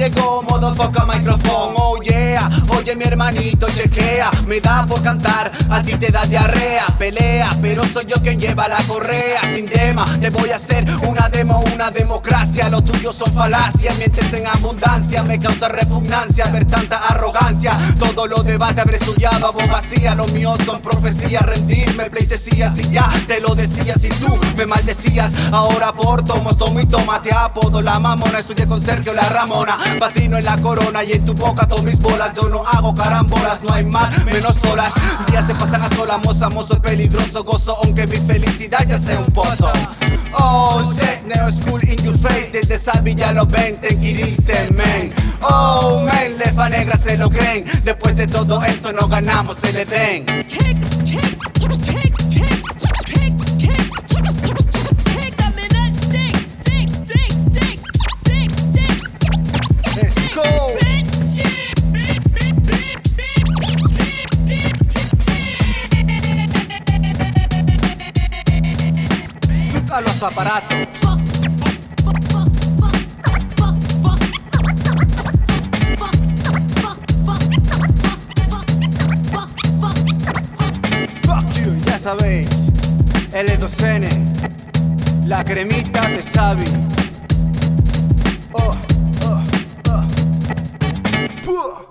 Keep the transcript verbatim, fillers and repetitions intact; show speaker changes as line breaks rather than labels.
llegó modo foca micrófono, oh yeah. Oye mi hermanito, chequea, me da por cantar, a ti te da diarrea. Pelea, pero soy yo quien lleva la correa. Sin tema, te voy a hacer una demo, una democracia. Lo tuyo son falacias, mientes en abundancia. Me causa repugnancia ver tanta arrogancia. Todo lo debate habré estudiado abogacía. Lo mío son profecías, rendirme pleitesía. Si ya te lo decía, si tú me maldecías. Ahora por tomos, tomo y toma, te apodo la mamona. Estudié con Sergio la Ramona, patino en la corona y en tu boca tomo mis bolas. Yo no hago carambolas, no hay mal, menos solas. Días se pasan a sola, moza, mozo es peligroso. Gozo aunque mi felicidad ya sea un pozo. Oh, set neo school in your face. Desde Sabi ya lo ven, ten que dice men. Oh, men, lefa negra se lo creen. Después de todo esto no ganamos el Edén. Let's go. A los aparatos. Fuck you, ya sabéis. L dos N, la cremita de Sabi. Oh, oh, oh. Puh.